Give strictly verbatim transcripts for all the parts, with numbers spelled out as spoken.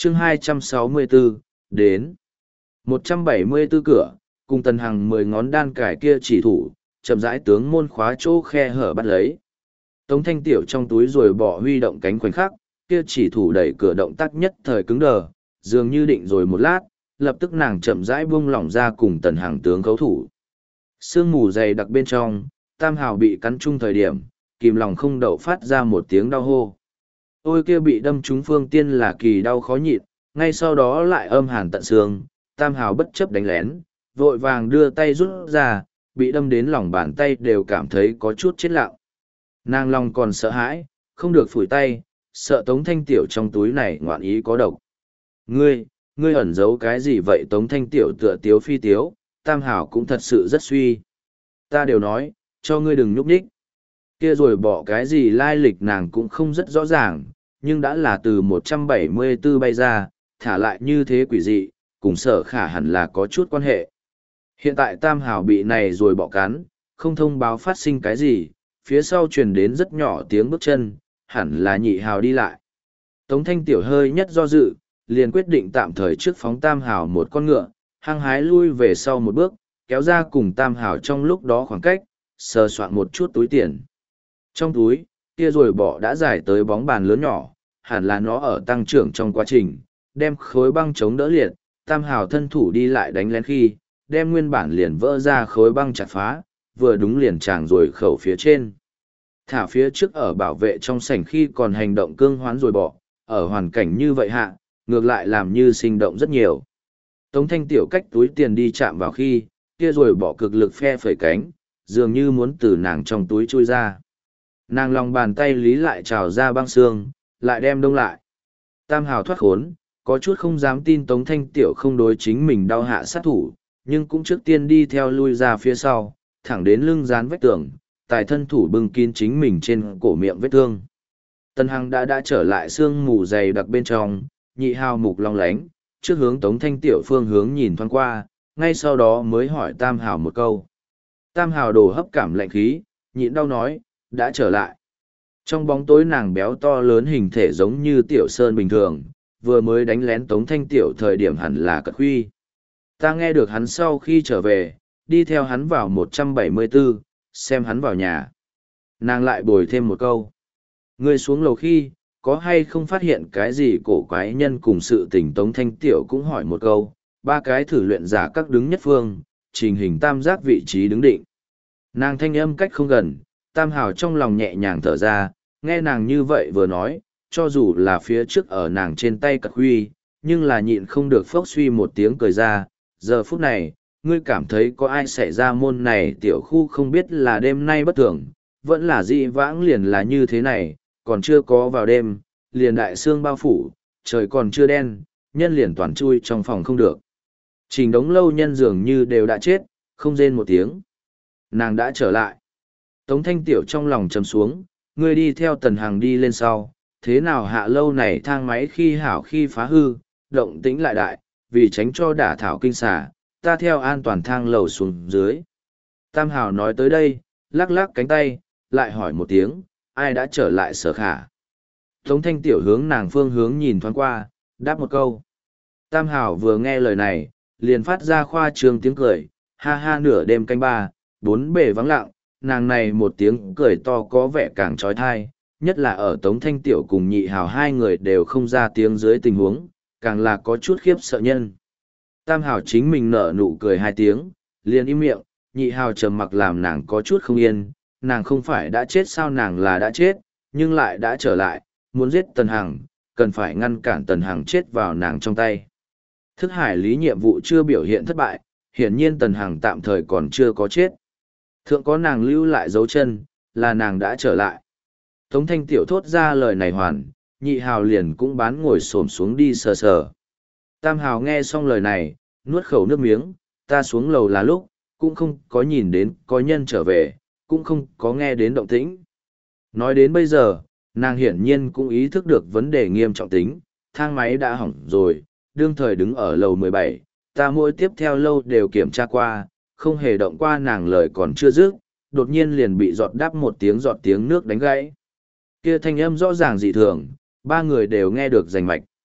chương hai trăm sáu mươi bốn, đến. một trăm bảy mươi bốn cửa, cùng tần hằng mười ngón đan cải kia chỉ thủ, chậm rãi tướng môn khóa chỗ khe hở bắt lấy. Tống thanh tiểu trong túi rồi bỏ huy động cánh khoảnh khắc, kia chỉ thủ đẩy cửa động tác nhất thời cứng đờ, dường như định rồi một lát, lập tức nàng chậm rãi buông lỏng ra cùng tần hằng tướng cấu thủ. Sương mù dày đặc bên trong, tam hào bị cắn chung thời điểm, kìm lòng không đậu phát ra một tiếng đau hô. Ôi kia bị đâm trúng phương tiên là kỳ đau khó nhịn, ngay sau đó lại âm hàn tận xương, tam hào bất chấp đánh lén, vội vàng đưa tay rút ra, bị đâm đến lòng bàn tay đều cảm thấy có chút chết lặng. Nàng lòng còn sợ hãi, không được phủi tay, sợ Tống Thanh Tiểu trong túi này ngoạn ý có độc. Ngươi, ngươi ẩn giấu cái gì vậy? Tống Thanh Tiểu tựa tiếu phi tiếu, tam hảo cũng thật sự rất suy. Ta đều nói, cho ngươi đừng nhúc nhích. Kia rồi bỏ cái gì lai lịch nàng cũng không rất rõ ràng, nhưng đã là từ một trăm bảy mươi bốn bay ra, thả lại như thế quỷ dị, cùng sở khả hẳn là có chút quan hệ. Hiện tại tam hảo bị này rồi bỏ cắn, không thông báo phát sinh cái gì, phía sau truyền đến rất nhỏ tiếng bước chân, hẳn là nhị hào đi lại. Tống Thanh Tiểu hơi nhất do dự, liền quyết định tạm thời trước phóng tam hào một con ngựa, hăng hái lui về sau một bước, kéo ra cùng tam hào trong lúc đó khoảng cách, sờ soạn một chút túi tiền. Trong túi, kia rồi bỏ đã giải tới bóng bàn lớn nhỏ, hẳn là nó ở tăng trưởng trong quá trình, đem khối băng chống đỡ liệt, tam hào thân thủ đi lại đánh lén khi, đem nguyên bản liền vỡ ra khối băng chặt phá, vừa đúng liền tràng rồi khẩu phía trên. Thả phía trước ở bảo vệ trong sảnh khi còn hành động cương hoán rồi bỏ, ở hoàn cảnh như vậy hạ, ngược lại làm như sinh động rất nhiều. Tống Thanh Tiểu cách túi tiền đi chạm vào khi, kia rồi bỏ cực lực phe phẩy cánh, dường như muốn từ nàng trong túi chui ra. Nàng lòng bàn tay lý lại trào ra băng xương, lại đem đông lại. Tam hào thoát khốn, có chút không dám tin Tống Thanh Tiểu không đối chính mình đau hạ sát thủ, nhưng cũng trước tiên đi theo lui ra phía sau, thẳng đến lưng dán vách tường, tài thân thủ bưng kín chính mình trên cổ miệng vết thương. Tân Hằng đã đã trở lại sương mù dày đặc bên trong, nhị hào mục long lánh, trước hướng Tống Thanh Tiểu phương hướng nhìn thoáng qua, ngay sau đó mới hỏi Tam Hào một câu. Tam Hào đổ hấp cảm lạnh khí, nhịn đau nói, đã trở lại. Trong bóng tối nàng béo to lớn hình thể giống như Tiểu Sơn bình thường, vừa mới đánh lén Tống Thanh Tiểu thời điểm hẳn là cật khuy. Ta nghe được hắn sau khi trở về, đi theo hắn vào một trăm bảy mươi bốn, xem hắn vào nhà. Nàng lại bồi thêm một câu. Ngươi xuống lầu khi, có hay không phát hiện cái gì cổ quái nhân cùng sự tình? Tống Thanh Tiểu cũng hỏi một câu, ba cái thử luyện giả các đứng nhất phương, trình hình tam giác vị trí đứng định. Nàng thanh âm cách không gần, Tam Hào trong lòng nhẹ nhàng thở ra, nghe nàng như vậy vừa nói, cho dù là phía trước ở nàng trên tay cật huy, nhưng là nhịn không được phốc suy một tiếng cười ra. Giờ phút này, ngươi cảm thấy có ai xảy ra môn này tiểu khu không biết là đêm nay bất thường, vẫn là dị vãng liền là như thế này, còn chưa có vào đêm, liền đại sương bao phủ, trời còn chưa đen, nhân liền toàn chui trong phòng không được. Trình đống lâu nhân dường như đều đã chết, không rên một tiếng. Nàng đã trở lại. Tống Thanh Tiểu trong lòng trầm xuống, ngươi đi theo Tần Hằng đi lên sau, thế nào hạ lâu này thang máy khi hảo khi phá hư, động tĩnh lại đại, vì tránh cho đả thảo kinh xà, ta theo an toàn thang lầu xuống dưới. Tam Hào nói tới đây, lắc lắc cánh tay, lại hỏi một tiếng, ai đã trở lại Sở Khả? Tống Thanh Tiểu hướng nàng phương hướng nhìn thoáng qua, đáp một câu. Tam Hào vừa nghe lời này, liền phát ra khoa trương tiếng cười, ha ha. Nửa đêm canh ba, bốn bề vắng lặng, nàng này một tiếng cười to có vẻ càng trói thai, nhất là ở Tống Thanh Tiểu cùng nhị hào hai người đều không ra tiếng dưới tình huống, càng là có chút khiếp sợ nhân. Tam hào chính mình nở nụ cười hai tiếng, liền im miệng, nhị hào trầm mặc làm nàng có chút không yên, nàng không phải đã chết sao? Nàng là đã chết, nhưng lại đã trở lại, muốn giết Tần Hằng, cần phải ngăn cản Tần Hằng chết vào nàng trong tay. Thức hải lý nhiệm vụ chưa biểu hiện thất bại, hiển nhiên Tần Hằng tạm thời còn chưa có chết. Thượng có nàng lưu lại dấu chân, là nàng đã trở lại. Tống Thanh Tiểu thốt ra lời này hoàn, nhị hào liền cũng bán ngồi xổm xuống đi sờ sờ. Tam hào nghe xong lời này, nuốt khẩu nước miếng, ta xuống lầu là lúc, cũng không có nhìn đến có nhân trở về, cũng không có nghe đến động tĩnh. Nói đến bây giờ, nàng hiển nhiên cũng ý thức được vấn đề nghiêm trọng tính, thang máy đã hỏng rồi, đương thời đứng ở lầu mười bảy, ta mỗi tiếp theo lâu đều kiểm tra qua, không hề động qua. Nàng lời còn chưa dứt, đột nhiên liền bị giọt đáp một tiếng giọt tiếng nước đánh gãy. Kia thanh âm rõ ràng dị thường, ba người đều nghe được rành mạch.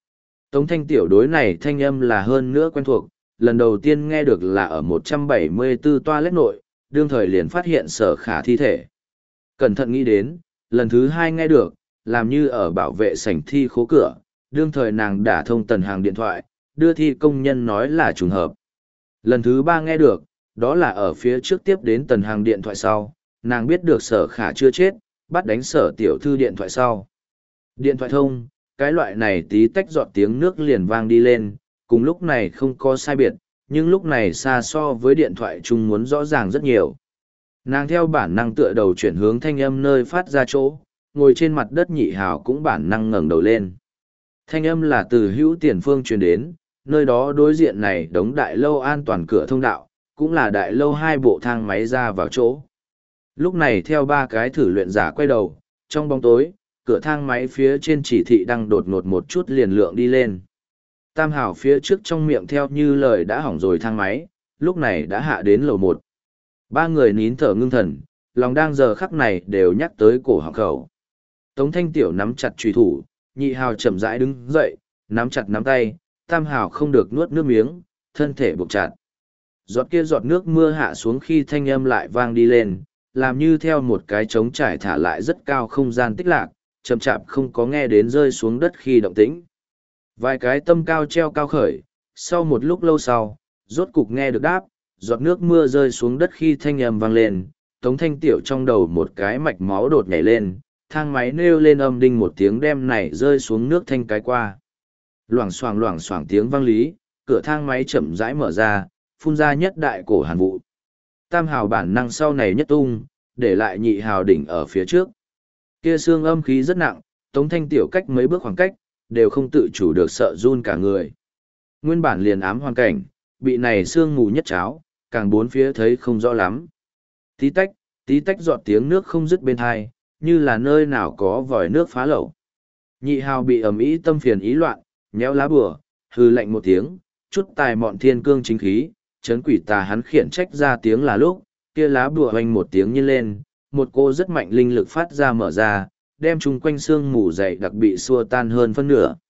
Tống Thanh Tiểu đối này thanh âm là hơn nữa quen thuộc, lần đầu tiên nghe được là ở một trăm bảy mươi tư toilet nội, đương thời liền phát hiện Sở Khả thi thể. Cẩn thận nghĩ đến, lần thứ hai nghe được, làm như ở bảo vệ sảnh thi khố cửa, đương thời nàng đả thông Tần Hằng điện thoại, đưa thi công nhân nói là trùng hợp. Lần thứ ba nghe được, đó là ở phía trước tiếp đến Tần Hằng điện thoại sau, nàng biết được Sở Khả chưa chết, bắt đánh Sở tiểu thư điện thoại sau. Điện thoại thông, cái loại này tí tách giọt tiếng nước liền vang đi lên, cùng lúc này không có sai biệt, nhưng lúc này xa so với điện thoại chung muốn rõ ràng rất nhiều. Nàng theo bản năng tựa đầu chuyển hướng thanh âm nơi phát ra chỗ, ngồi trên mặt đất Nhị Hào cũng bản năng ngẩng đầu lên. Thanh âm là từ hữu tiền phương truyền đến, nơi đó đối diện này đống đại lâu an toàn cửa thông đạo, cũng là đại lâu hai bộ thang máy ra vào chỗ. Lúc này theo ba cái thử luyện giả quay đầu, trong bóng tối, cửa thang máy phía trên chỉ thị đang đột ngột một chút liền lượng đi lên. Tam Hảo phía trước trong miệng theo như lời đã hỏng rồi thang máy, lúc này đã hạ đến lầu một. Ba người nín thở ngưng thần, lòng đang giờ khắc này đều nhắc tới cổ họng khẩu. Tống Thanh Tiểu nắm chặt chùy thủ, Nhị Hào chậm rãi đứng dậy, nắm chặt nắm tay, Tam Hảo không được nuốt nước miếng, thân thể buộc chặt. Giọt kia giọt nước mưa hạ xuống khi thanh âm lại vang đi lên, làm như theo một cái trống trải thả lại rất cao không gian tích lạc, chậm chạp không có nghe đến rơi xuống đất khi động tĩnh. Vài cái tâm cao treo cao khởi, sau một lúc lâu sau, rốt cục nghe được đáp, giọt nước mưa rơi xuống đất khi thanh âm vang lên, Tống Thanh Tiểu trong đầu một cái mạch máu đột nhảy lên, thang máy nêu lên âm đinh một tiếng đem này rơi xuống nước thanh cái qua. Loảng xoảng loảng xoảng tiếng vang lý, cửa thang máy chậm rãi mở ra, phun ra nhất đại cổ hàn vụ. Tam Hào bản năng sau này nhất tung, để lại Nhị Hào đỉnh ở phía trước. Kia xương âm khí rất nặng, Tống Thanh Tiểu cách mấy bước khoảng cách, đều không tự chủ được sợ run cả người. Nguyên bản liền ám hoàn cảnh, bị này xương mù nhất cháo, càng bốn phía thấy không rõ lắm. Tí tách, tí tách giọt tiếng nước không dứt bên hai, như là nơi nào có vòi nước phá lẩu. Nhị Hào bị ầm ĩ tâm phiền ý loạn, nhéo lá bùa, hư lạnh một tiếng, chút tài mọn thiên cương chính khí, chấn quỷ tà hắn khiển trách ra tiếng là lúc, kia lá bùa hoành một tiếng nhiên lên, một cô rất mạnh linh lực phát ra mở ra, đem chung quanh xương mù dày đặc bị xua tan hơn phân nửa.